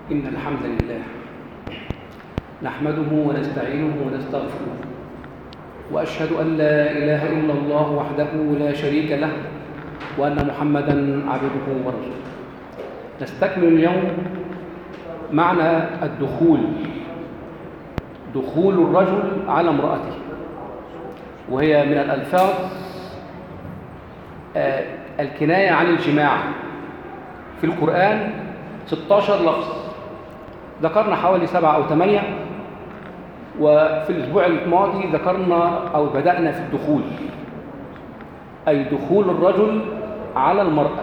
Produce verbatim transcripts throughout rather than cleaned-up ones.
إن الحمد لله نحمده ونستعينه ونستغفره، وأشهد أن لا إله إلا الله وحده لا شريك له، وأن محمدًا عبده ورسوله. نستكمل اليوم معنى الدخول، دخول الرجل على امرأته، وهي من الألفاظ الكناية عن الجماع. في القرآن ستة عشر لفظ، ذكرنا حوالي سبعة أو ثمانية، وفي الأسبوع الماضي ذكرنا أو بدأنا في الدخول، أي دخول الرجل على المرأة.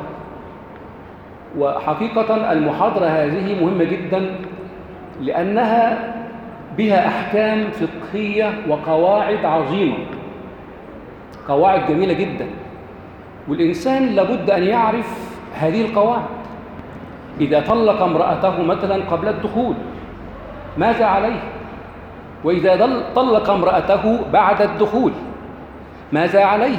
وحقيقة المحاضرة هذه مهمة جدا، لأنها بها أحكام فقهية وقواعد عظيمة، قواعد جميلة جدا، والإنسان لابد أن يعرف هذه القواعد. إذا طلق امرأته مثلا قبل الدخول ماذا عليه؟ وإذا طلق امرأته بعد الدخول ماذا عليه؟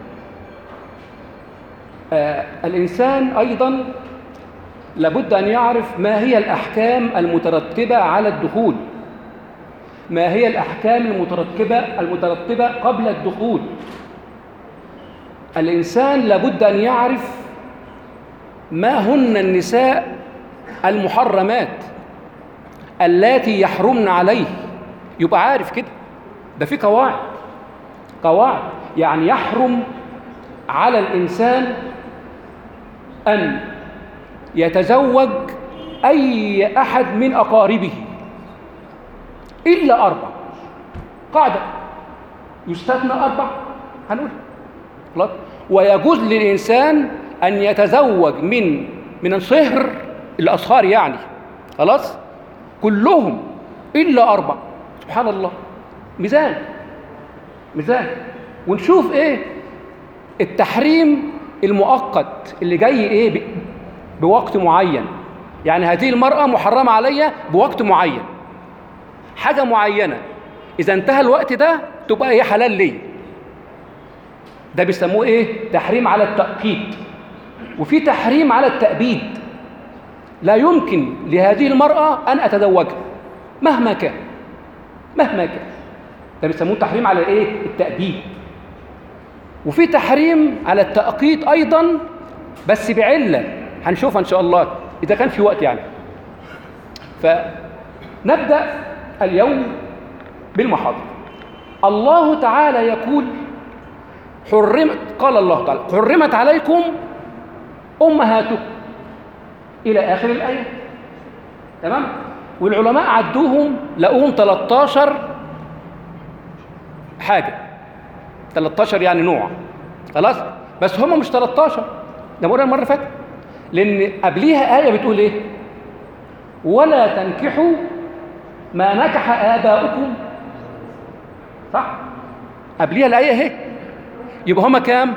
آه الإنسان أيضا لابد أن يعرف ما هي الأحكام المترتبة على الدخول، ما هي الأحكام المترتبة المترتبة قبل الدخول. الإنسان لابد أن يعرف ما هن النساء المحرمات اللاتي يحرمن عليه، يبقى عارف كده. ده في قواعد قواعد يعني يحرم على الإنسان أن يتزوج أي أحد من أقاربه إلا أربع. قاعدة يستثنى أربع هنقول خلاص. ويجوز للإنسان أن يتزوج من من الصهر الأصهار يعني خلاص كلهم إلا أربع. سبحان الله، ميزان ميزان. ونشوف إيه التحريم المؤقت اللي جاي إيه بوقت معين. يعني هذه المرأة محرمة عليا بوقت معين، حاجة معينة، إذا انتهى الوقت ده تبقى هي حلال لي. ده بيسموه إيه؟ تحريم على التأقيت. وفي تحريم على التأبيد، لا يمكن لهذه المرأة أن أتزوجها مهما كان مهما كان. ده بيسموه تحريم على إيه؟ التأبيد. وفي تحريم على التأقيت أيضا، بس بعلة هنشوفها إن شاء الله إذا كان في وقت يعني. فنبدأ اليوم بالمحاضرة. الله تعالى يقول حرمت، قال الله تعالى حرمت عليكم أمهاتكم إلى آخر الآية، تمام؟ والعلماء عدوهم لقوهم ثلاثة عشر حاجة، ثلاثة عشر يعني نوع خلاص. بس هم مش ثلاثة عشر، ده مرة المرة فاتت، لأن قبليها آية بتقول إيه؟ ولا تنكحوا ما نكح آباؤكم، صح؟ قبليها الآية اهي. يبقى هما كام؟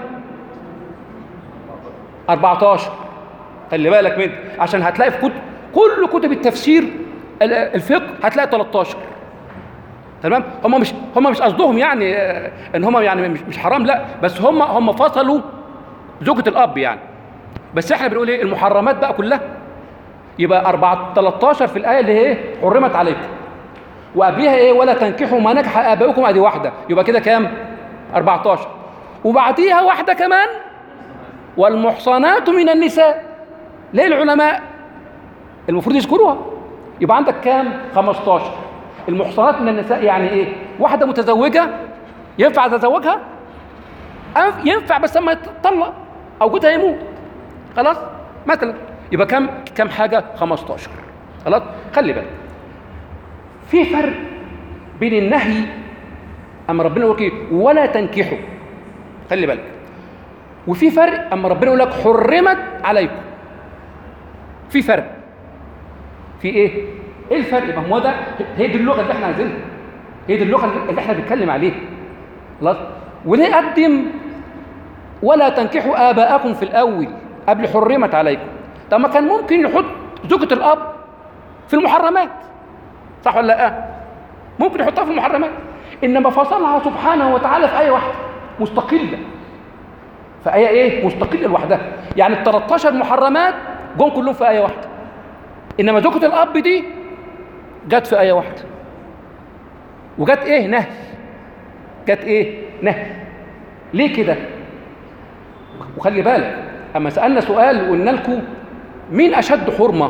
أربعة عشر. خلي بالك منه، عشان هتلاقي في كتب كل كتب التفسير الفقه هتلاقي ثلاثة عشر، تمام؟ هم مش هم مش قصدهم يعني ان هم يعني مش مش حرام، لا، بس هم هم فصلوا زوجة الاب يعني. بس احنا بنقول ايه؟ المحرمات بقى كلها. يبقى أربعة ثلاثة عشر في الايه اللي هي ايه؟ حرمت عليكم. وقبلها ايه؟ ولا تنكحوا ما نكح اباؤكم، ادي واحده، يبقى كده كام؟ أربعة عشر. وبعديها واحده كمان، والمحصنات من النساء. ليه العلماء المفروض يذكروها؟ يبقى عندك كام؟ خمسة عشر. المحصنات من النساء يعني ايه؟ واحده متزوجه ينفع تتزوجها؟ ينفع، بس لما تطلق او جوزها يموت خلاص مثلا. يبقى كم كم حاجه؟ خمسة عشر خلاص. خلي بالك، في فرق بين النهي اما ربنا يقول لك ولا تنكحوا، خلي بالك، وفي فرق اما ربنا يقول لك حرمت عليكم. في فرق. في ايه؟ ايه الفرق؟ ما هو ده، هي دي اللغه اللي احنا عايزينها، هي دي اللغه اللي احنا بنتكلم عليها خلاص. وليه قدم ولا تنكحوا آباءكم في الاول قبل حرمت عليكم؟ طب ما كان ممكن يحط زوجة الاب في المحرمات، صح ولا لا؟ ممكن يحطها في المحرمات، انما فصلها سبحانه وتعالى في ايه واحده مستقله، في ايه ايه مستقله لوحدها. يعني ال ثلاثة عشر محرمات جم كلهم في ايه واحده. انما زوجة الاب دي جت في آية واحدة، وجت ايه؟ نهي. جت ايه؟ نهي. ليه كده؟ وخلي بالك اما سألنا سؤال وقلنا لكم مين اشد حرمة،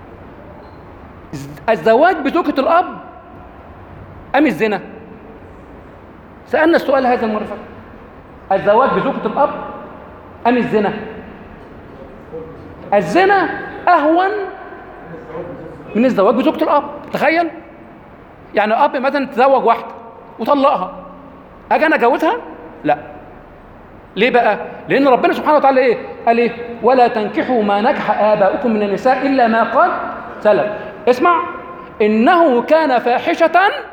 الزواج بزوجة الاب ام الزنا؟ سألنا السؤال هذا المرة اللي فاتت، الزواج بزوجة الاب ام الزنا؟ الزنا اهون من الزواج بزوجة الاب. تخيل يعني اب مثلا تزوج واحده وطلقها، اجي انا اجوزها؟ لا. ليه بقى؟ لان ربنا سبحانه وتعالى ايه؟ قال ايه؟ ولا تنكحوا ما نكح اباؤكم من النساء الا ما قد سلف. اسمع، انه كان فاحشه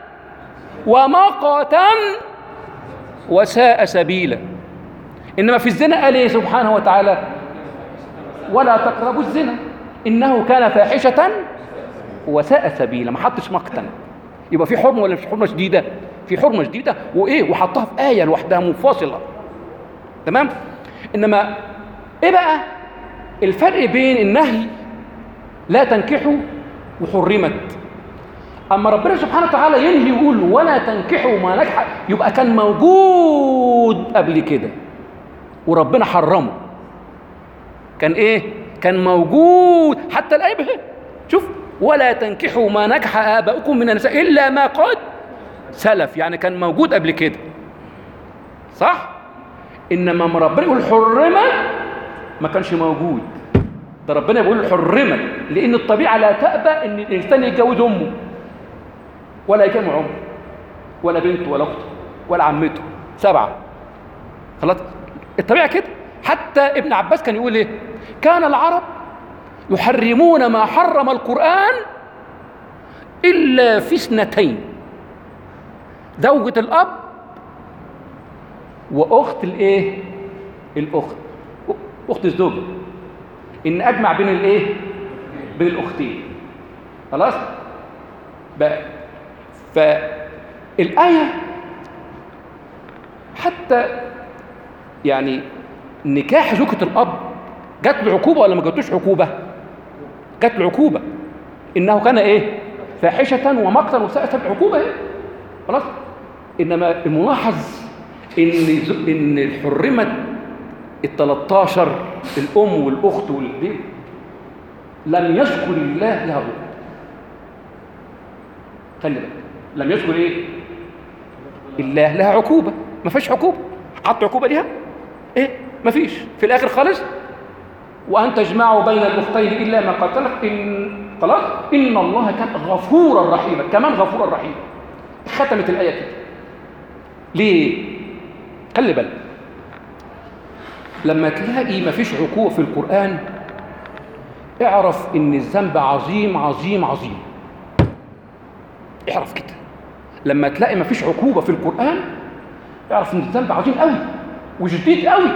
ومقتا وساء سبيلا. انما في الزنا قال ايه سبحانه وتعالى؟ ولا تقربوا الزنا انه كان فاحشه وساء سبيلا. ما حطش مقتا. يبقى في حرمه ولا مش حرمه شديده؟ في حرمه شديده، وايه؟ وحطها في ايه لوحدها منفصله. تمام؟ انما ايه بقى الفرق بين النهي لا تنكحوا وحرمت؟ اما ربنا سبحانه وتعالى ينهي ويقول ولا تنكحوا ما نكح، يبقى كان موجود قبل كده وربنا حرمه. كان ايه؟ كان موجود حتى الايه به. شوف، ولا تنكحوا ما نكح آباؤكم من النساء إلا ما قد سلف، يعني كان موجود قبل كده، صح؟ إنما ربنا يقول حرمت ما كانش موجود. ده ربنا بيقول حرمت لأن الطبيعة لا تأبى إن الإنسان يتجوز أمه ولا يجمع أمه ولا بنته ولا أخته ولا عمته، سبعة. خلاص، الطبيعة كده. حتى ابن عباس كان يقول إيه؟ كان العرب يحرمون ما حرم القرآن إلا في اثنتين، زوجة الأب وأخت الإيه؟ الأخت، أخت الزوجة. إن أجمع بين الإيه؟ بين الأختين. خلاص؟ بقى فالآية حتى يعني نكاح زوجة الأب جات له عقوبة ولا ما جاتلوش عقوبة؟ جات له عقوبة، إنه كان إيه؟ فاحشة ومقتا وساء سبيلا. عقوبة إيه؟ خلاص. إنما الملاحظ إن إن الحرمت التلتاشر الأم والأخت والبنت لم يذكر الله لها عقوبة. خلي بالك، لم يذكر إيه؟ الله لها عقوبة. ما فيش عقوبة. حط عقوبة ليها؟ إيه؟ ما فيش. في الآخر خالص وأن تجمعوا بين الأختين إلا ما قد سلف. إن خلاص إن الله كان غفورا رحيما، كمان غفورا رحيما. ختمت الآية كده. ليه؟ خلي بالك، لما تلاقي ما فيش عقوبة في القرآن اعرف إن الذنب عظيم عظيم عظيم. اعرف كده. لما تلاقي ما فيش عقوبة في القرآن اعرف إن الذنب عظيم قوي وشديد قوي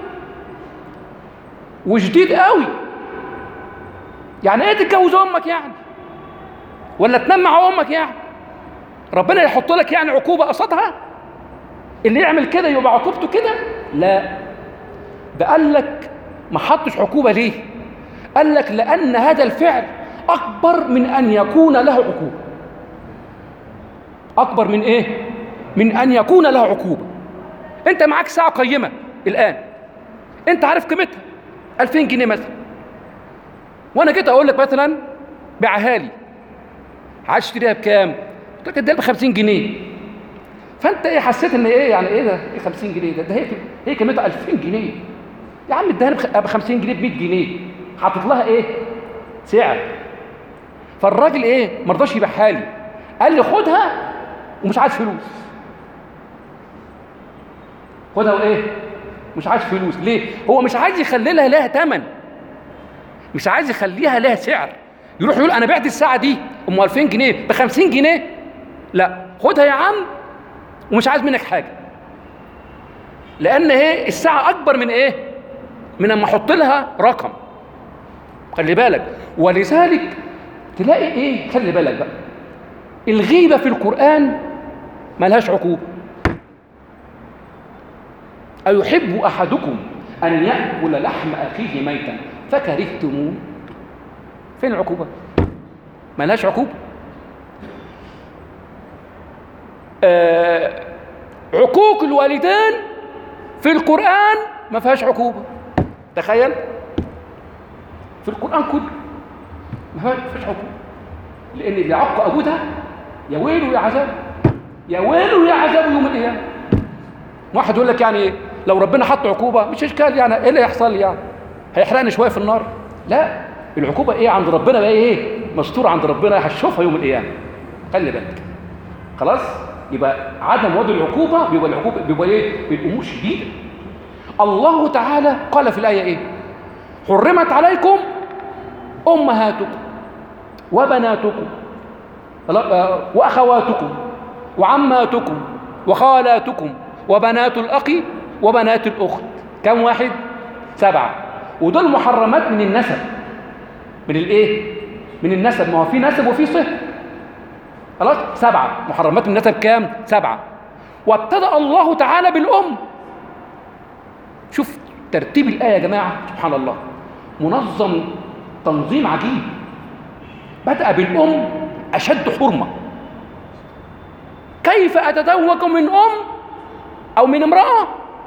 وشديد قوي. يعني ايه تتجوز امك يعني؟ ولا تنام مع امك يعني؟ ربنا يحط لك يعني عقوبه قصادها؟ اللي يعمل كده يبقى عقوبته كده؟ لا، ده قال لك ما حطش عقوبه. ليه؟ قال لك لان هذا الفعل اكبر من ان يكون له عقوبه. اكبر من ايه؟ من ان يكون له عقوبه. انت معاك ساعه قيمه الان، انت عارف قيمتها ألفين جنيه مثلا، وانا جيت اقول لك مثلا بيعها لي، عايز تشتريها بكام؟ قلت لك اديها ب خمسين جنيه. فانت ايه حسيت ان ايه يعني ايه ده؟ ايه خمسين جنيه ده؟ ده هي هي قيمتها ألفين جنيه. يا عم اديها لي ب خمسين جنيه ب مية جنيه، حاطط لها ايه؟ سعر. فالراجل ايه؟ ما رضاش يبيعها لي، قال لي خدها ومش عايز فلوس. خدها وايه؟ مش عايز فلوس. ليه؟ هو مش عايز يخلي لها لها ثمن، مش عايز يخليها لها سعر. يروح يقول انا بعت الساعه دي ام ألفين جنيه ب خمسين جنيه، لا خدها يا عم ومش عايز منك حاجه. لان ايه؟ الساعه اكبر من ايه؟ من اما احط لها رقم. خلي بالك. ولذلك تلاقي ايه؟ خلي بالك بقى، الغيبه في القران ملهاش عقوبه. أيحب أحدكم أن يأكل لحم أخيه ميتا فكرهتموه؟ فين العقوبة؟ ما لهاش عقوبة. آه عقوق الوالدين في القرآن ما فيهاش عقوبة. تخيل في القرآن كله ما فيهاش عقوبة، لأن اللي عق أبوه ده يا ويله يا عذابه، يا ويله يا عذابه يوم القيامة. واحد يقول لك يعني لو ربنا حط عقوبة مش إشكال، يعني إيه اللي يحصل؟ يعني هيحرقني شوية في النار؟ لا، العقوبة إيه عند ربنا بقى؟ إيه مستور عند ربنا، هتشوفها يوم القيامة. خلي بالك. خلاص؟ يبقى عدم وضع العقوبة بيبقى العقوبة بيبقى إيه؟ بالأمور شديدة. الله تعالى قال في الآية إيه؟ حرمت عليكم أمهاتكم وبناتكم وأخواتكم وعماتكم وخالاتكم وبنات الأخ وبنات الأخت. كم واحد؟ سبعة. ودول محرمات من النسب. من الإيه؟ من النسب. ما هو في نسب وفي صهر. خلاص؟ سبعة محرمات من النسب. كام؟ سبعة. وابتدأ الله تعالى بالأم. شوف ترتيب الآية يا جماعة، سبحان الله، منظم تنظيم عجيب. بدأ بالأم أشد حرمة. كيف أتزوج من أم أو من امرأة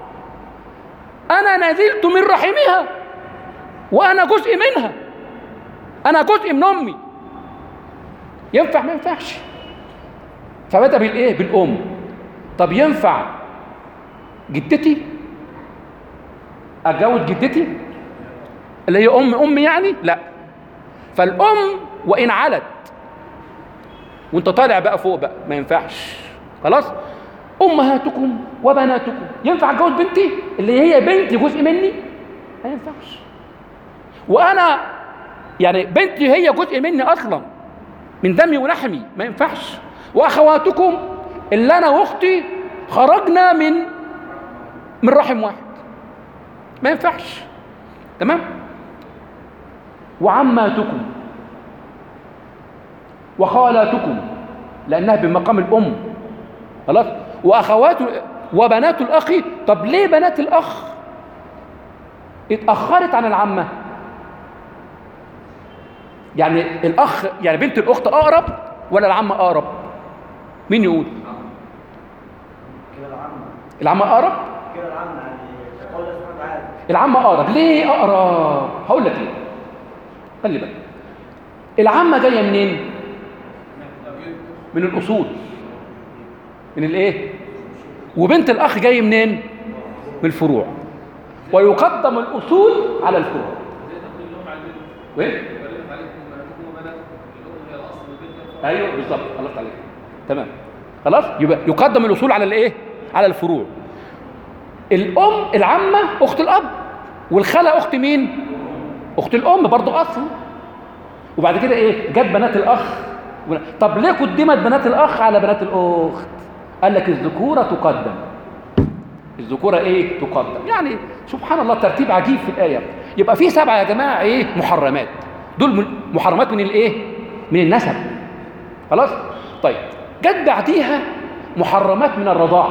أنا نزلت من رحمها وأنا جزء منها، أنا جزء من أمي؟ ينفع؟ ما ينفعش. فبدأ بالإيه؟ بالأم. طب ينفع جدتي أتجوز جدتي اللي هي أم أم يعني؟ لا. فالأم وإن علت وانت طالع بقى فوق بقى ما ينفعش. خلاص؟ أمهاتكم وبناتكم. ينفع أتجوز بنتي اللي هي بنتي جزء مني؟ ما ينفعش. وأنا يعني بنتي هي جزء مني أصلا من دمي ولحمي، ما ينفعش. وأخواتكم اللي أنا وأختي خرجنا من من رحم واحد، ما ينفعش. تمام؟ وعماتكم وخالاتكم لأنها بمقام الأم. خلاص؟ وأخوات وبنات الأخ. طب ليه بنات الأخ اتأخرت عن العمة؟ يعني الأخ يعني بنت الأخت أقرب ولا العمة أقرب؟ مين يقول؟ العمة أقرب؟ العمة أقرب. ليه أقرب؟ هقول لك ليه. خلي بالك. العمة جاية منين؟ من الأصول. من الإيه؟ وبنت الأخ جاي منين؟ من الفروع. ويقدم الأصول على الفروع. وين؟ أيوه بالظبط، خلصت عليك. تمام. خلاص؟ يبقى يقدم الأصول على الإيه؟ على الفروع. الأم العمة أخت الأب، والخالة أخت مين؟ أخت الأم برضو أصل. وبعد كده إيه؟ جت بنات الأخ. طب ليه قدمت بنات الأخ على بنات الأخت؟ قال لك الذكورة تقدم. الذكورة إيه؟ تقدم. يعني سبحان الله ترتيب عجيب في الآية. يبقى في سبعة يا جماعة إيه؟ محرمات. دول محرمات من الإيه؟ من النسب. خلاص؟ طيب جت بعديها محرمات من الرضاعة.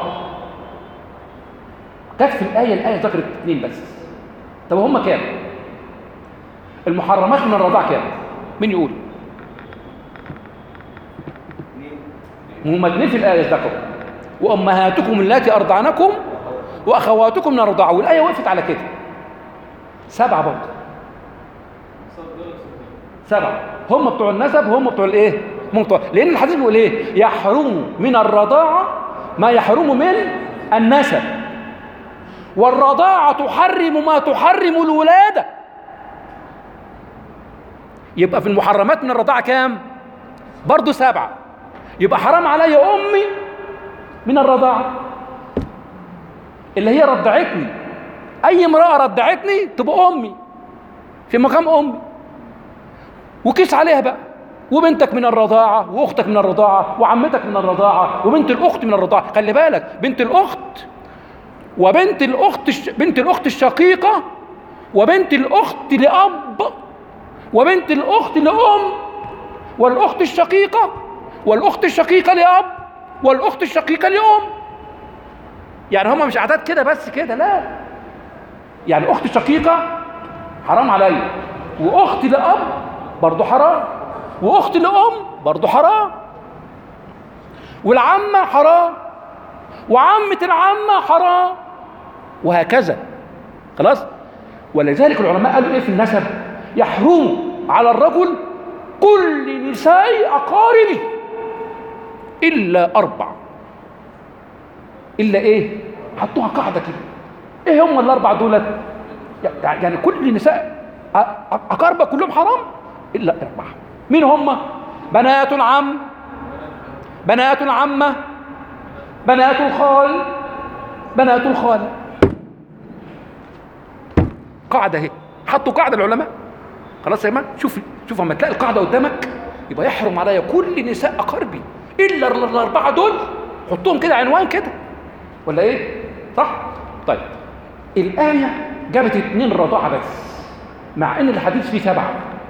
جت في الآية الآية ذكرت اثنين بس. طب هم كام؟ المحرمات من الرضاعة كام؟ مين يقول؟ هم اثنين في الآية ذكروا. وأمهاتكم اللاتي أرضعنكم وأخواتكم من الرضاعة. والآية وقفت على كده. سبعة برضه. سبعة. هم بتوع النسب وهم بتوع الإيه؟ هم بتوع. لأن الحديث بيقول إيه؟ يحرم من الرضاعة ما يحرم من النسب. والرضاعة تحرم ما تحرم الولادة. يبقى في المحرمات من الرضاعة كام؟ برضه سبعة. يبقى حرام علي أمي من الرضاعة اللي هي رضعتني. أي امرأة رضعتني تبقى أمي في مقام أمي. وكيس عليها بقى. وبنتك من الرضاعة وأختك من الرضاعة وعمتك من الرضاعة وبنت الأخت من الرضاعة. خلي بالك، بنت الأخت وبنت الأخت الش... بنت الأخت الشقيقة وبنت الأخت لأب وبنت الأخت لأم والأخت الشقيقة والأخت الشقيقة لأب والأخت الشقيقة لأم. يعني هما مش أعداد كده بس كده، لا. يعني أخت الشقيقة حرام عليا، وأختي لأب برضو حرام، واخت الام برضه حرام، والعمه حرام، وعمه العمه حرام، وهكذا. خلاص. ولذلك العلماء قالوا ايه في النسب؟ يحرم على الرجل كل نساء اقاربه الا اربع. الا ايه؟ حطوها قاعده كده. ايه هم الاربع دولت؟ يعني كل نساء اقاربه كلهم حرام الا اربعه. مين هم؟ بنات العم، بنات العمه، بنات الخال، بنات الخاله. قاعده اهي، حطوا قاعده العلماء. خلاص يا جماعه. شوف شوف اما تلاقي القاعده قدامك يبقى يحرم عليا كل نساء اقاربي الا الاربعه دول. حطهم كده عنوان كده، ولا ايه؟ صح؟ طيب الايه جابت اتنين رضاعه بس مع ان الحديث فيه سبعه.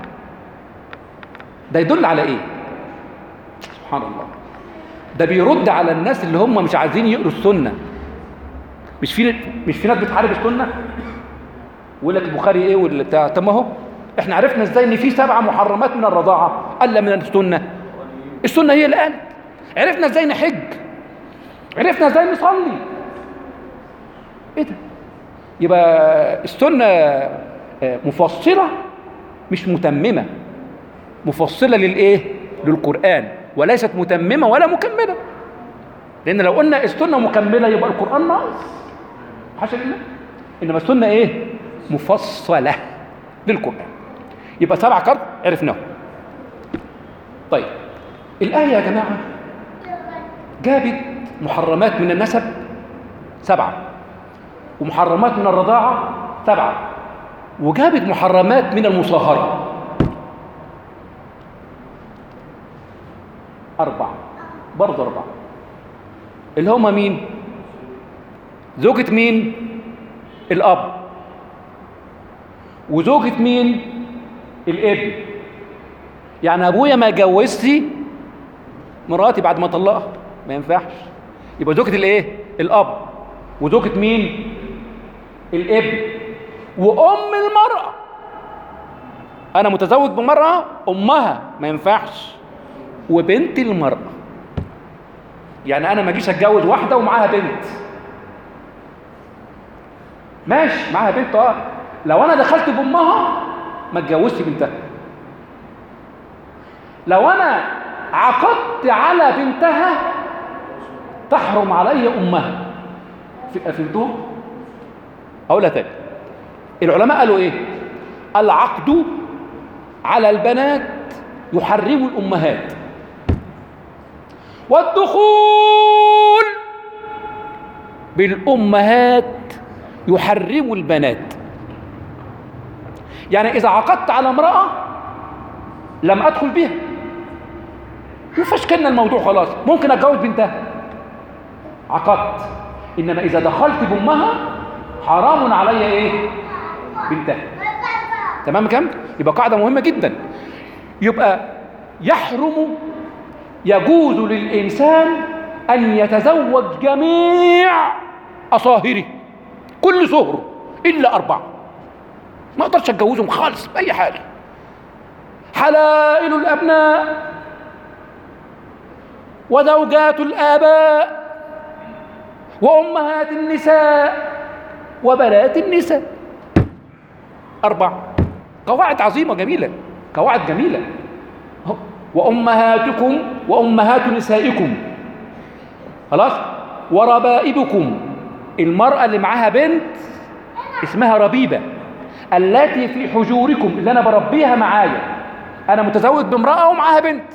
ده يدل على ايه؟ سبحان الله. ده بيرد على الناس اللي هم مش عايزين يقروا السنه. مش في مش في ناس بتحارب السنه ويقول لك البخاري ايه واللي بتاع. طب ما هو احنا عرفنا ازاي ان في سبعه محرمات من الرضاعه الا من السنه؟ السنه هي اللي قالت. عرفنا ازاي نحج، عرفنا ازاي نصلي. ايه ده؟ يبقى السنه مفصله مش متممه. مفصله للايه؟ للقران، وليست متممه ولا مكمله. لان لو قلنا السنه مكمله يبقى القران ناقص، حاشا لله. انما السنه ايه؟ مفصله للقران. يبقى سبع كرب عرفناه. طيب الايه يا جماعه جابت محرمات من النسب سبعه، ومحرمات من الرضاعه سبعه، وجابت محرمات من المصاهره أربعة، برضه أربعة. اللي هما مين؟ زوجة مين؟ الأب. وزوجة مين؟ الابن. يعني أبويا ما جوزتي مراتي بعد ما طلقها، ما ينفعش. يبقى زوجة الإيه؟ الأب. وزوجة مين؟ الابن. وأم المرأة. أنا متزوج بمرأة أمها ما ينفعش. وبنت المرأة. يعني أنا ما أجيش أتجوز واحدة ومعاها بنت. ماشي معاها بنت اه. لو أنا دخلت بأمها ما اتجوزتش بنتها. لو أنا عقدت على بنتها تحرم علي أمها. فهمتوا؟ أقولها تاني. العلماء قالوا إيه؟ العقد على البنات يحرم الأمهات، والدخول بالأمهات يحرم البنات. يعني إذا عقدت على امرأة لم أدخل بها وفشكلنا الموضوع خلاص، ممكن أتجوز بنتها عقدت. إنما إذا دخلت بأمها حرام علي إيه؟ بنتها. تمام كم؟ يبقى قاعدة مهمة جدا. يبقى يحرم، يجوز للإنسان أن يتزوج جميع أصاهره، كل صهر إلا أربعة. ما أقدرش أتجوزهم خالص بأي حال. حلائل الأبناء، وزوجات الآباء، وأمهات النساء، وبنات النساء. أربعة. قواعد عظيمة جميلة، قواعد جميلة. وأمهاتكم وأمهات نسائكم. خلاص. وربائبكم. المرأة اللي معاها بنت اسمها ربيبة، التي في حجوركم، اللي أنا بربيها معايا. أنا متزوج بامرأة ومعاها بنت،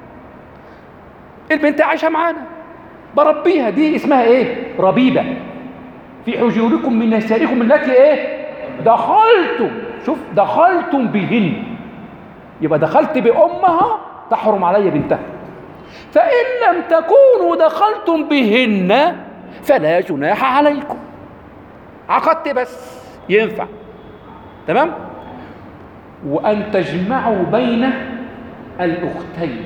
البنت عايشة معانا بربيها، دي اسمها إيه؟ ربيبة. في حجوركم من نسائكم التي إيه؟ دخلتم. شوف، دخلتم بهن. يبقى دخلت بأمها تحرم علي بنتها. فإن لم تكونوا دخلتم بهن فلا جناح عليكم. عقدت بس ينفع. تمام؟ وأن تجمعوا بين الأختين.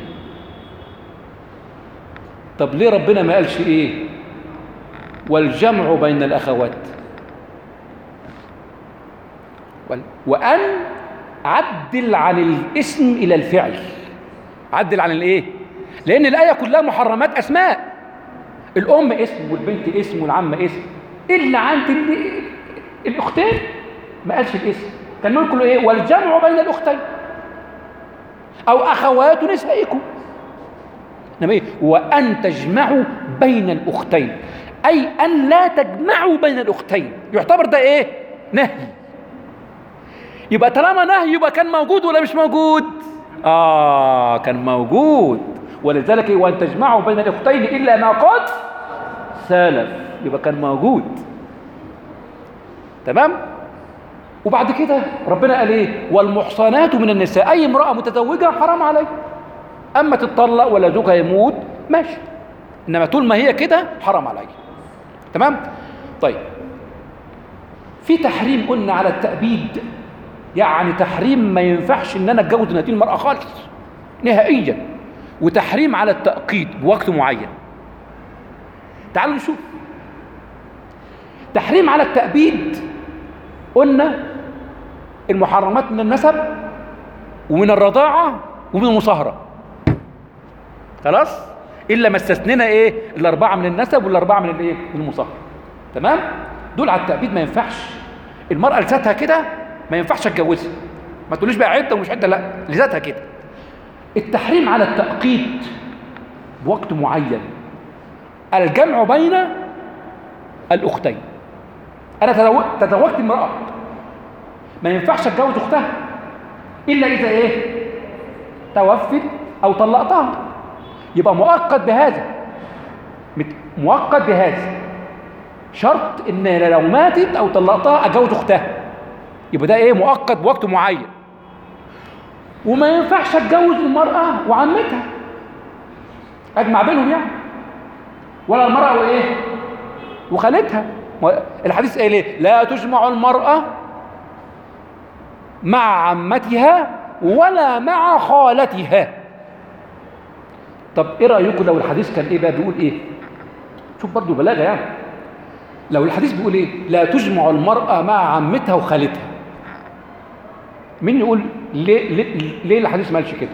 طب ليه ربنا ما قالش إيه؟ والجمع بين الأخوات. وأن عدل عن الاسم إلى الفعل. عدل عن الايه؟ لان الايه كلها محرمات اسماء، الام اسم والبنت اسم والعم اسم، الا عند الاختين ما قالش الاسم، كان نقول كله ايه؟ والجمع بين الاختين او اخوات نسائكم، انما ايه؟ وان تجمعوا بين الاختين، اي ان لا تجمعوا بين الاختين. يعتبر ده ايه؟ نهي. يبقى طالما نهي يبقى كان موجود ولا مش موجود؟ اه كان موجود، ولذلك وان تجمعوا بين الاختين الا ما قد سلف، يبقى كان موجود. تمام؟ وبعد كده ربنا قال ايه؟ والمحصنات من النساء، اي امراه متزوجه حرام عليها، اما تتطلق ولا زوجها يموت ماشي، انما طول ما هي كده حرام عليها. تمام؟ طيب في تحريم قلنا على التأبيد، يعني تحريم ما ينفعش ان انا اتجوز هذه المرأة خالص نهائيا، وتحريم على التأقيت بوقت معين. تعالوا نشوف. تحريم على التأبيد قلنا المحرمات من النسب ومن الرضاعة ومن المصاهرة، خلاص؟ الا ما استثنينا ايه؟ الاربعه من النسب والاربعه من الايه؟ من المصاهرة. تمام؟ دول على التأبيد ما ينفعش. المرأة لذاتها كده ما ينفعش اتجوزها، ما تقوليش بقى عده ومش عده، لا لذاتها كده. التحريم على التأقيت بوقت معين، الجمع بين الاختين. انا تزوجت امرأة ما ينفعش اتجوز اختها الا اذا ايه؟ توفت او طلقتها، يبقى مؤقت بهذا، مؤقت بهذا شرط ان لو ماتت او طلقتها اتجوز اختها، يبقى ده ايه؟ مؤقت بوقت معين. وما ينفعش اتجوز المرأة وعمتها، اجمع بينهم يعني، ولا المرأة وايه؟ وخالتها. الحديث قال ايه؟ لا تجمع المرأة مع عمتها ولا مع خالتها. طب ايه رأيكم لو الحديث كان ايه بقى؟ بيقول ايه؟ شوف برضو بلاغة يعني. لو الحديث بيقول ايه؟ لا تجمع المرأة مع عمتها وخالتها، مين يقول ليه ليه, ليه الحديث ما قالش كده؟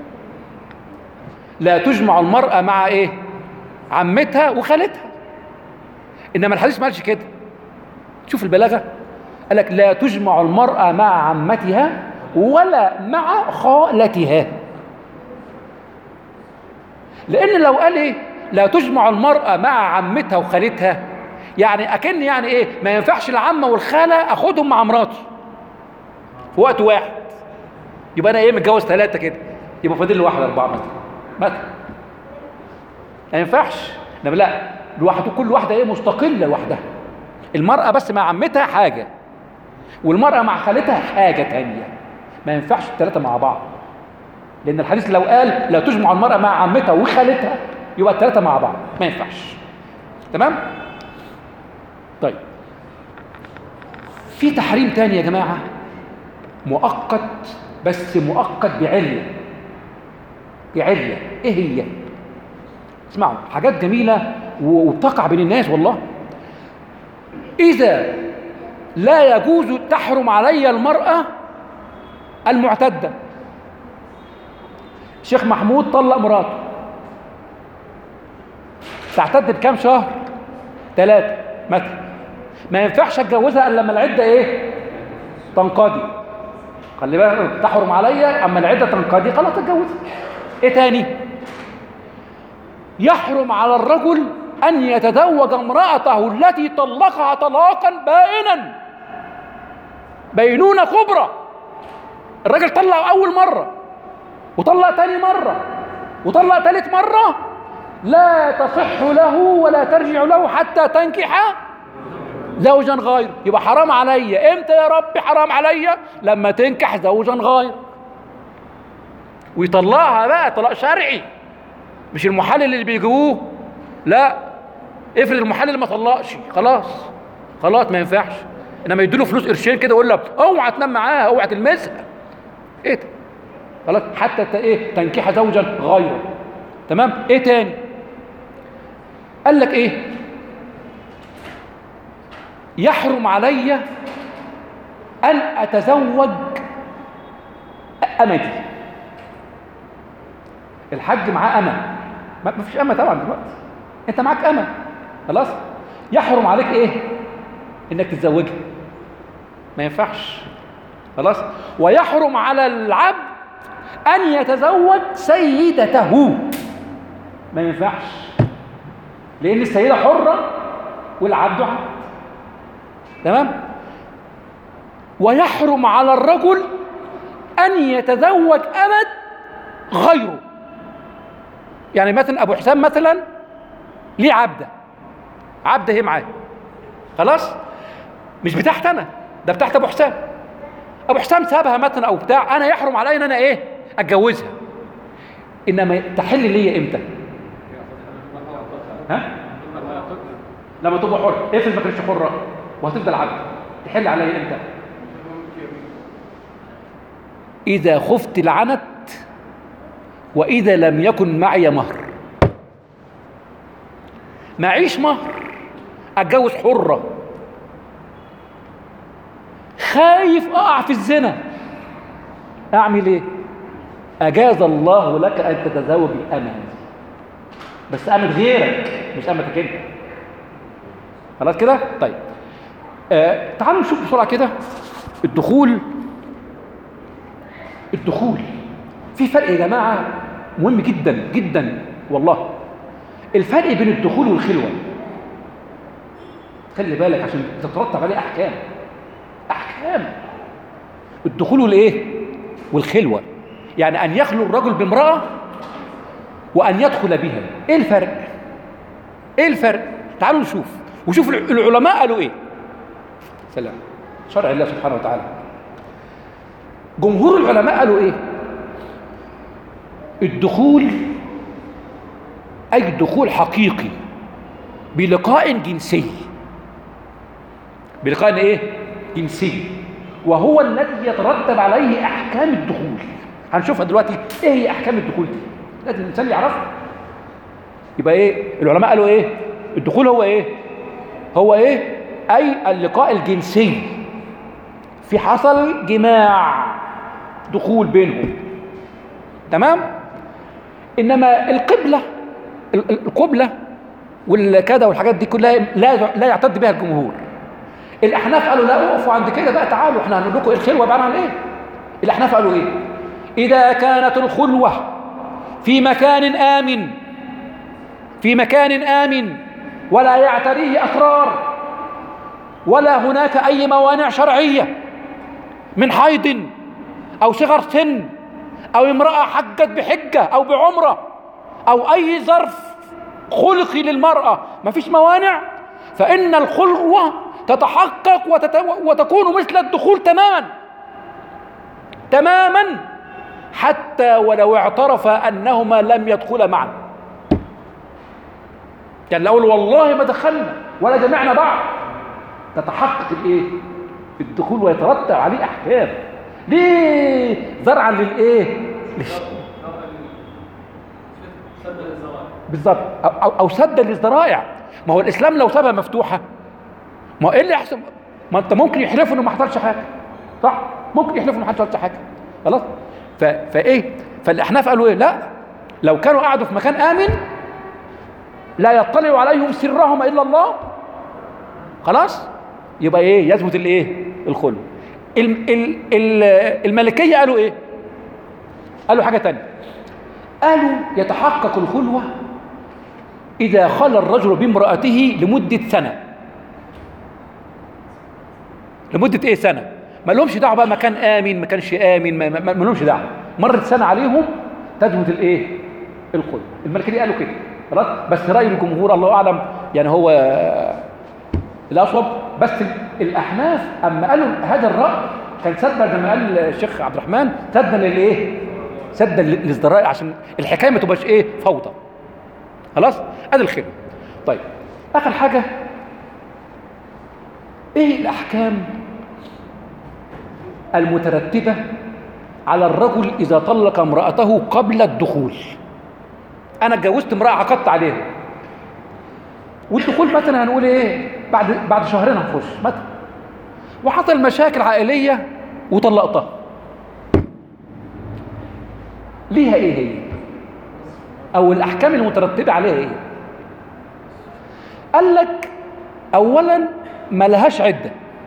لا تجمع المرأة مع ايه؟ عمتها وخالتها، انما الحديث ما قالش كده. شوف البلاغة، قال لك لا تجمع المرأة مع عمتها ولا مع خالتها. لان لو قال ايه؟ لا تجمع المرأة مع عمتها وخالتها، يعني اكن يعني ايه؟ ما ينفعش العمة والخالة اخدهم مع مراتي في وقت واحد، يبقى انا ايه؟ متجوز ثلاثة كده، يبقى فاضل لي واحدة اربعة مثلا مثلا، ما ينفعش. انما لا، لوحده، كل واحدة ايه؟ مستقلة لوحدها. المرأة بس مع عمتها حاجة، والمرأة مع خالتها حاجة تانية، ما ينفعش الثلاثة مع بعض، لأن الحديث لو قال لا تجمع المرأة مع عمتها وخالتها يبقى الثلاثة مع بعض، ما ينفعش. تمام؟ طيب في تحريم تاني يا جماعة مؤقت، بس مؤقت بعلة. بعلة ايه هي؟ اسمعوا، حاجات جميلة وبتقع بين الناس والله. إذا لا يجوز تحرم علي المرأة المعتدة. الشيخ محمود طلق مراته، تعتد بكام شهر؟ ثلاثة مثلا، ما ينفعش اتجوزها الا لما العدة ايه؟ تنقضي. خلي بالك، تحرم عليا اما العدة تنقضي خلاص اتجوزها. ايه تاني؟ يحرم على الرجل ان يتزوج امرأته التي طلقها طلاقا بائنا، بينونة كبرى. الراجل طلق اول مرة وطلق تاني مرة وطلق ثالث مرة، لا تصح له ولا ترجع له حتى تنكح زوجا غير. يبقى حرام عليا. امتى يا رب حرام عليا؟ لما تنكح زوجا غير، ويطلقها بقى طلاق شرعي، مش المحلل اللي بيجيبوه. لا، افرض المحلل اللي ما طلقش، خلاص خلاص ما ينفعش. انما يديله فلوس قرشين كده ويقول لك اوعى تنام معاها، اوعى تلمسها، ايه ده؟ خلاص حتى ايه؟ تنكح زوجا غيره. تمام؟ ايه تاني؟ قال لك ايه؟ يحرم علي ان اتزوج امتي. الحج معاه أمة، ما فيش أمة طبعا دلوقتي، أنت معاك أمة خلاص، يحرم عليك إيه؟ إنك تتزوجها، ما ينفعش خلاص. ويحرم على العبد أن يتزوج سيدته، ما ينفعش، لأن السيدة حرة والعبد عبد. تمام؟ ويحرم على الرجل أن يتزوج أمد غيره. يعني مثلا أبو حسام مثلا ليه عبدة، عبدة هي معاه خلاص، مش بتاعت أنا، ده بتاعت أبو حسام. أبو حسام سابها مثلا أو بتاع، أنا يحرم علي إن أنا إيه؟ أتجوزها. إنما تحل لي إمتى؟ ها؟ لما تبقى حر. افرض ما كانتش حرة وهتفضل عبد، تحل علي إمتى؟ إذا خفت العنت وإذا لم يكن معي مهر. معيش مهر أتجوز حرة، خايف أقع في الزنا، أعمل إيه؟ أجاز الله لك أن تتزوج الأمة، بس أمة غيرك مش أمتك أنت. خلاص كده؟ طيب آه تعالوا نشوف بسرعة كده الدخول. الدخول في فرق يا جماعة مهم جدا جدا والله، الفرق بين الدخول والخلوة. خلي بالك عشان تترتب عليه أحكام. أحكام الدخول والإيه؟ والخلوة، يعني أن يخلو الرجل بامرأة وأن يدخل بها. إيه الفرق؟ إيه الفرق؟ تعالوا نشوف وشوف العلماء قالوا إيه. سلام شرع الله سبحانه وتعالى. جمهور العلماء قالوا إيه؟ الدخول أي دخول حقيقي بلقاء جنسي، بلقاء إيه؟ جنسي، وهو الذي يترتب عليه أحكام الدخول. هنشوفها دلوقتي إيه هي أحكام الدخول دي، لازم الإنسان يعرفها. يبقى إيه؟ العلماء قالوا إيه؟ الدخول هو إيه؟ هو إيه؟ أي اللقاء الجنسي، في حصل جماع، دخول بينهم. تمام؟ إنما القبلة القبلة والكذا والحاجات دي كلها لا لا يعتد بها الجمهور. الأحناف قالوا لا، وقفوا عند كده بقى، تعالوا احنا هنقول لكم الخلوة عبارة عن إيه. الأحناف قالوا إيه؟ إذا كانت الخلوة في مكان آمن، في مكان آمن ولا يعتريه أسرار ولا هناك أي موانع شرعية من حيض أو صغر سن أو امرأة حجت بحجة أو بعمرة أو أي ظرف خلقي للمرأة، ما فيش موانع، فإن الخلوة تتحقق وتت... وتكون مثل الدخول تماما تماما، حتى ولو اعترف أنهما لم يدخلا معا. كان لو والله ما دخلنا ولا جمعنا بعض، تتحقق الايه؟ الدخول ويترتب عليه احكام. ليه؟ زرعا للايه؟ بالظبط، او او, أو سدا للذرائع. ما هو الاسلام لو سابها مفتوحه، ما هو ايه اللي يحصل؟ ما انت ممكن يحلفوا انه ما حصلش حاجه، صح؟ ممكن يحلفوا انه ما حصلش حاجه، خلاص؟ ف... فايه؟ فالاحناف قالوا ايه؟ لا، لو كانوا قعدوا في مكان امن لا يطلع عليهم سرهم الا الله، خلاص؟ يبقى ايه؟ يثبت الايه؟ الخلو. ال... ال... ال... المالكيه قالوا ايه؟ قالوا حاجه ثانيه، قالوا يتحقق الخلوه اذا خلى الرجل بامراته لمده سنه. لمده ايه؟ سنه. ما لهمش دعوه بقى مكان امن ما كانش امن، ما, ما... ما لهمش دعوه، مرت سنه عليهم تثبت الايه؟ الخلو. المالكيه قالوا كده، خلاص؟ بس راي الجمهور الله اعلم يعني هو الاصوب. بس الاحناف اما قالوا هذا الراي كان سدا، لما قال الشيخ عبد الرحمن سدا للايه؟ سدا للذرائع، عشان الحكايه ما تبقاش ايه؟ فوضى. خلاص؟ ادي الخير. طيب اخر حاجه، ايه الاحكام المترتبه على الرجل اذا طلق امراته قبل الدخول؟ انا اتجوزت امراه عقدت عليها، والدخول مثلا هنقول ايه؟ بعد بعد شهرين هنخش مثلا، وحصل مشاكل عائليه وطلقتها، ليها ايه هي؟ او الاحكام المترتبه عليها ايه؟ قال لك اولا ما لهاش عده،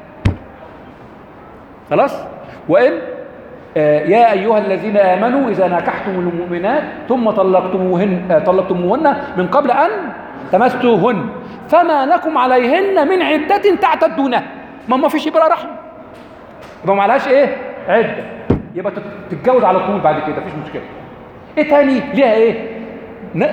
خلاص. وان آه يا ايها الذين امنوا اذا نكحتم المؤمنات ثم طلقتموهن آه طلقتموهن من قبل ان تمسوهن فما لكم عليهن من عده تعتدونها. ما ما فيش يبقى رحم، يبقى ما لهاش ايه؟ عده، يبقى تتجوز على طول بعد كده مفيش مشكله. ايه تاني ليها ايه؟ ن...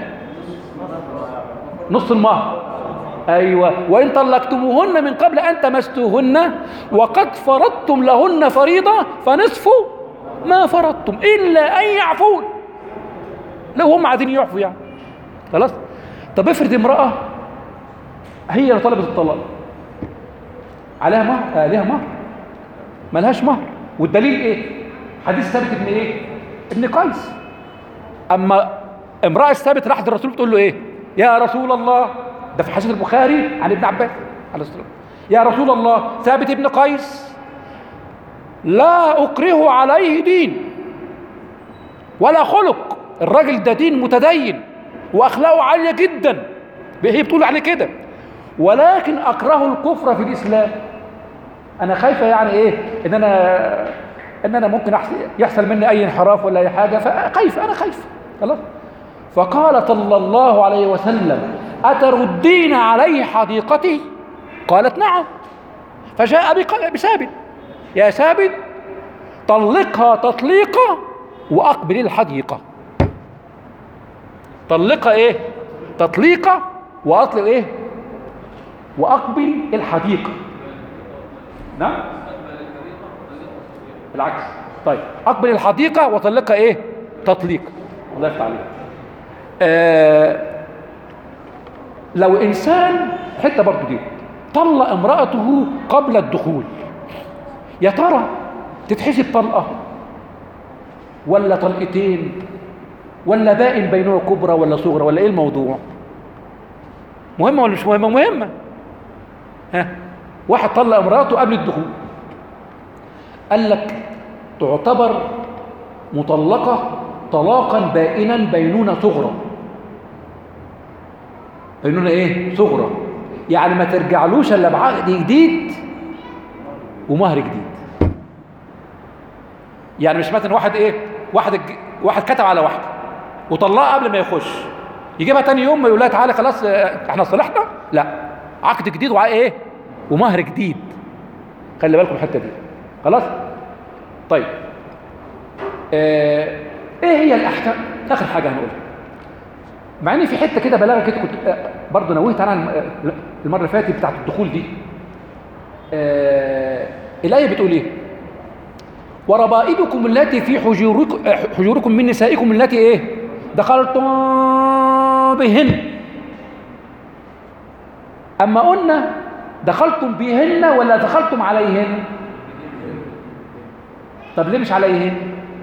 نص المهر. ايوه، وان طلقتموهن من قبل ان تمسوهن وقد فرضتم لهن فريضه فنصف ما فرضتم الا ان يعفون، لو هم عايزين يعفوا يعني. خلاص. طب افرض امراه هي اللي طلبت الطلاق، عليها مهر؟ آه ليها مهر؟ ملهاش مهر. والدليل ايه؟ حديث ثابت ابن ايه؟ ابن قيس. اما امراه الثابت راحت الرسول تقول له ايه؟ يا رسول الله، ده في حديث البخاري عن ابن عباس عليه الصلاه والسلام، يا رسول الله ثابت ابن قيس لا اكره عليه دين ولا خلق، الراجل ده دين متدين واخلاقه عاليه جدا، هي بتقول عليه كده، ولكن اكره الكفر في الاسلام. انا خايفه يعني ايه؟ ان انا ان انا ممكن يحصل مني اي انحراف ولا اي حاجه، فخايف، انا خايف. خلاص. فقال صلى الله عليه وسلم اتردين عليه حديقتي؟ قالت نعم. فجاء بثابت، يا ثابت طلقها تطليقه واقبل الحديقه. طلقها ايه؟ تطليقه واطلق ايه؟ واقبل الحديقه. نعم بالعكس. طيب اقبل الحديقه وطلقها ايه؟ تطليق. الله يفتح عليك. آه لو انسان حته برضه دي طلق امراته قبل الدخول، يا ترى تتحسب طلقه ولا طلقتين ولا باين بينهما كبرى ولا صغرى ولا ايه الموضوع؟ مهمه ولا مش مهمه؟ مهمه. ها، واحد طلق امراته قبل الدخول، قال لك تعتبر مطلقه طلاقا بائنا بينونه صغرى. بينونه ايه؟ صغرى. يعني ما ترجعلوش الا بعقد جديد ومهر جديد. يعني مش مثلا واحد ايه؟ واحد واحد كتب على واحده وطلقها قبل ما يخش، يجيبها تاني يوم ما يقول لها تعالى خلاص احنا صلحنا؟ لا، عقد جديد وعقد ايه؟ ومهر جديد. خلي بالكم الحته دي. خلاص. طيب آه ايه هي الاحكام؟ اخر حاجه هنقولها، مع ان في حته كده بلاغه كده كنت آه برضه نوهت عنها المره اللي فاتت بتاعت الدخول دي. آه الايه بتقول ايه؟ وربائبكم التي في حجوركم حجوركم من نسائكم التي ايه؟ دخلتم بهن. اما قلنا دخلتم بهن ولا دخلتم عليهن؟ طب ليه مش عليهن؟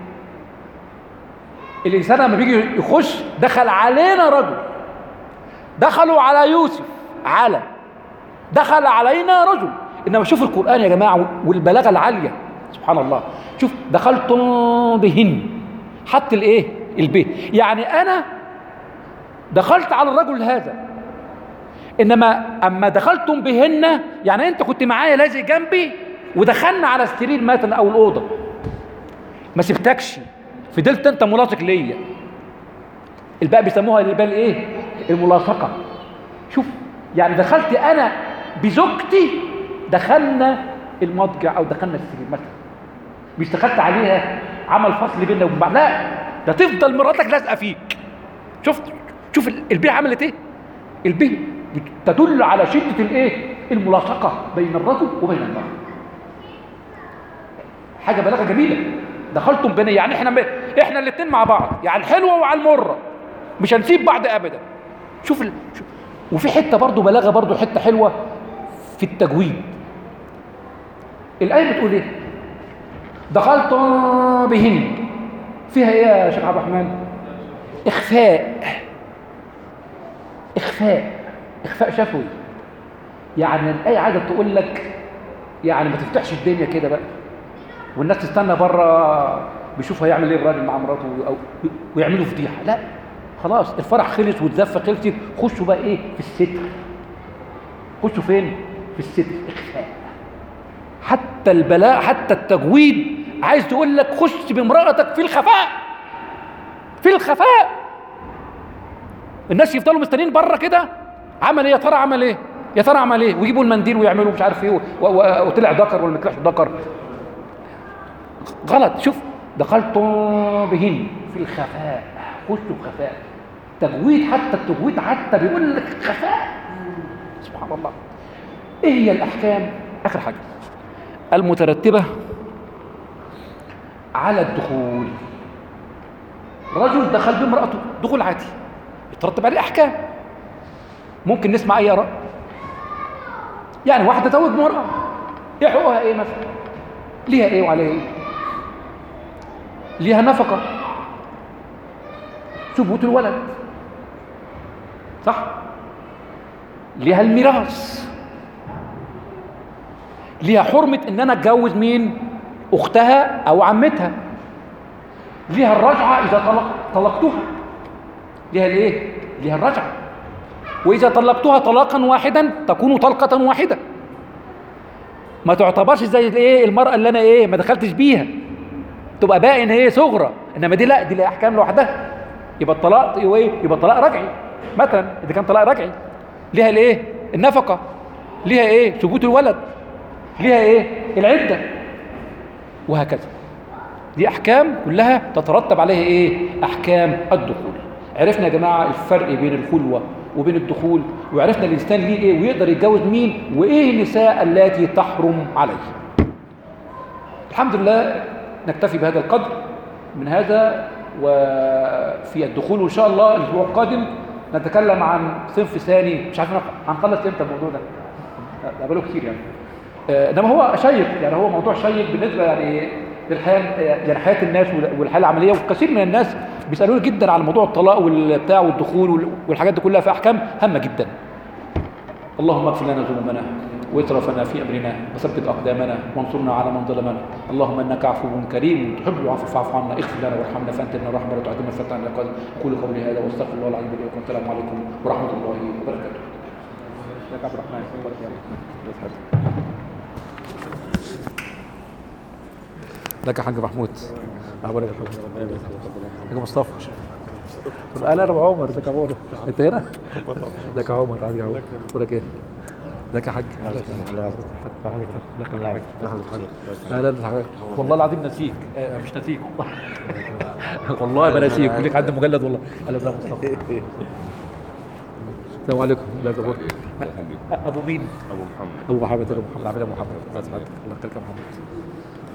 الانسان لما بيجي يخش دخل علينا رجل، دخلوا على يوسف، على دخل علينا رجل. انما شوف القرآن يا جماعة والبلاغة العالية، سبحان الله. شوف دخلتم بهن، حط الايه؟ البه. يعني انا دخلت على الرجل هذا، انما اما دخلتم بهن يعني انت كنت معايا لازق جنبي ودخلنا على السرير مثلا او الاوضه، ما سبتكش، فضلت انت ملاصق ليا. الباء بيسموها الباء ايه؟ الملاصقه. شوف، يعني دخلت انا بزوجتي، دخلنا المضجع او دخلنا السرير مثلا، مش دخلت عليها عمل فصل بيننا وبين بعض، لا، ده تفضل مراتك لازقه فيك. شفت؟ شوف البيه عملت ايه؟ البيه تدل على شده الايه؟ الملاصقه بين الرجل وبين المراه. حاجه بلاغه جميله. دخلتم بين، يعني احنا احنا الاثنين مع بعض، يعني الحلوه وعلى المره، مش هنسيب بعض ابدا. شوف, ال... شوف. وفي حته برضو بلاغه، برضو حته حلوه في التجويد. الايه بتقول ايه؟ دخلتم بهن، فيها ايه يا شيخ عبد الرحمن؟ اخفاء. اخفاء اخفاء شفوي. يعني الايه عايزه تقول لك يعني ما تفتحش الدنيا كده بقى والناس تستنى بره بيشوف هيعمل ايه الراجل مع مراته او ويعملوا فضيحه. لا، خلاص الفرح خلص والزفه خلصت، خشوا بقى ايه في الستر. خشوا فين؟ في الستر، اخفاء. حتى البلاء، حتى التجويد عايز تقول لك خش بامرأتك في الخفاء، في الخفاء. الناس يفضلوا مستنيين بره كده، عمل ايه يا ترى، عمل ايه يا ترى، عمل ايه، ويجيبوا المنديل ويعملوا مش عارف ايه، وطلع ذكر ولا ما طلعش ذكر. غلط. شوف، دخلت بهن في الخفاء، خشوا بخفاء. تجويد، حتى التجويد حتى بيقول لك خفاء. سبحان الله. ايه هي الاحكام؟ اخر حاجه المترتبه على الدخول. رجل دخل بامرأته دخول عادي، يترتب عليه احكام. ممكن نسمع اي اراء. يعني واحده زوج مرأة، ايه حقوقها ايه مثلا؟ ليها ايه وعليها ايه؟ ليها نفقه، ثبوت الولد، صح؟ ليها الميراث، ليها حرمه ان انا اتجوز مين؟ اختها او عمتها. ليها الرجعه اذا طلق طلقتها، ليها الايه؟ ليها الرجعه. واذا طلقتها طلاقا واحدا تكون طلقه واحده، ما تعتبرش زي الايه المراه اللي انا ايه ما دخلتش بيها، تبقى باين هي صغرى. انما دي لا، دي لها احكام لوحدها. يبقى الطلاق ايه؟ يبقى الطلاق رجعي مثلا، اذا كان طلاق رجعي. ليها الايه؟ النفقه، ليها ايه؟ ثبوت الولد، ليها ايه؟ العده، وهكذا. دي احكام كلها تترتب عليها ايه؟ احكام الدخول. عرفنا يا جماعه الفرق بين الخلوه وبين الدخول، وعرفنا الانسان ليه ايه ويقدر يتجوز مين، وايه النساء التي تحرم عليه. الحمد لله نكتفي بهذا القدر من هذا. وفي الدخول وان شاء الله الاسبوع القادم نتكلم عن صنف ثاني، مش عارف هنخلص امتى الموضوع ده، ده بقاله كتير يعني. آه انما هو شيق، يعني هو موضوع شيق بالنسبه يعني للحياه، يعني حياه الناس والحياه العمليه. وكثير من الناس بيسالوني جدا على موضوع الطلاق والبتاع والدخول والحاجات دي كلها، في احكام هامه جدا. اللهم اغفر لنا ذنوبنا واترفنا في امرنا وثبت اقدامنا وانصرنا على من ظلمنا. اللهم انك عفو كريم تحب العفو فاعف عنا، اغفر لنا وارحمنا فانت لنا رحمه ولا تعذبنا فتح عنا القلب. اقول قولي هذا واستغفر الله العظيم لي ولكم. السلام عليكم ورحمه الله وبركاته. ازيك يا عبد الرحمن؟ ازيك يا حاج محمود؟ اخبارك يا حاج؟ ازيك يا مصطفى؟ اهلا ابو عمر. ازيك يا عمر؟ انت هنا؟ ازيك يا عمر؟ عادي يا عمر. اخبارك ايه؟ ازيك يا حاج؟ اهلا حضرتك. والله العظيم نسيك، مش نسيك والله ما نسيك، ليك عندي مجلد والله. اهلا بك مصطفى. السلام عليكم. ازيك يا ابو ابو مين؟ ابو محمد. ابو محمد. ابو محمد. عامل ابو محمد. الله يخليك يا محمد.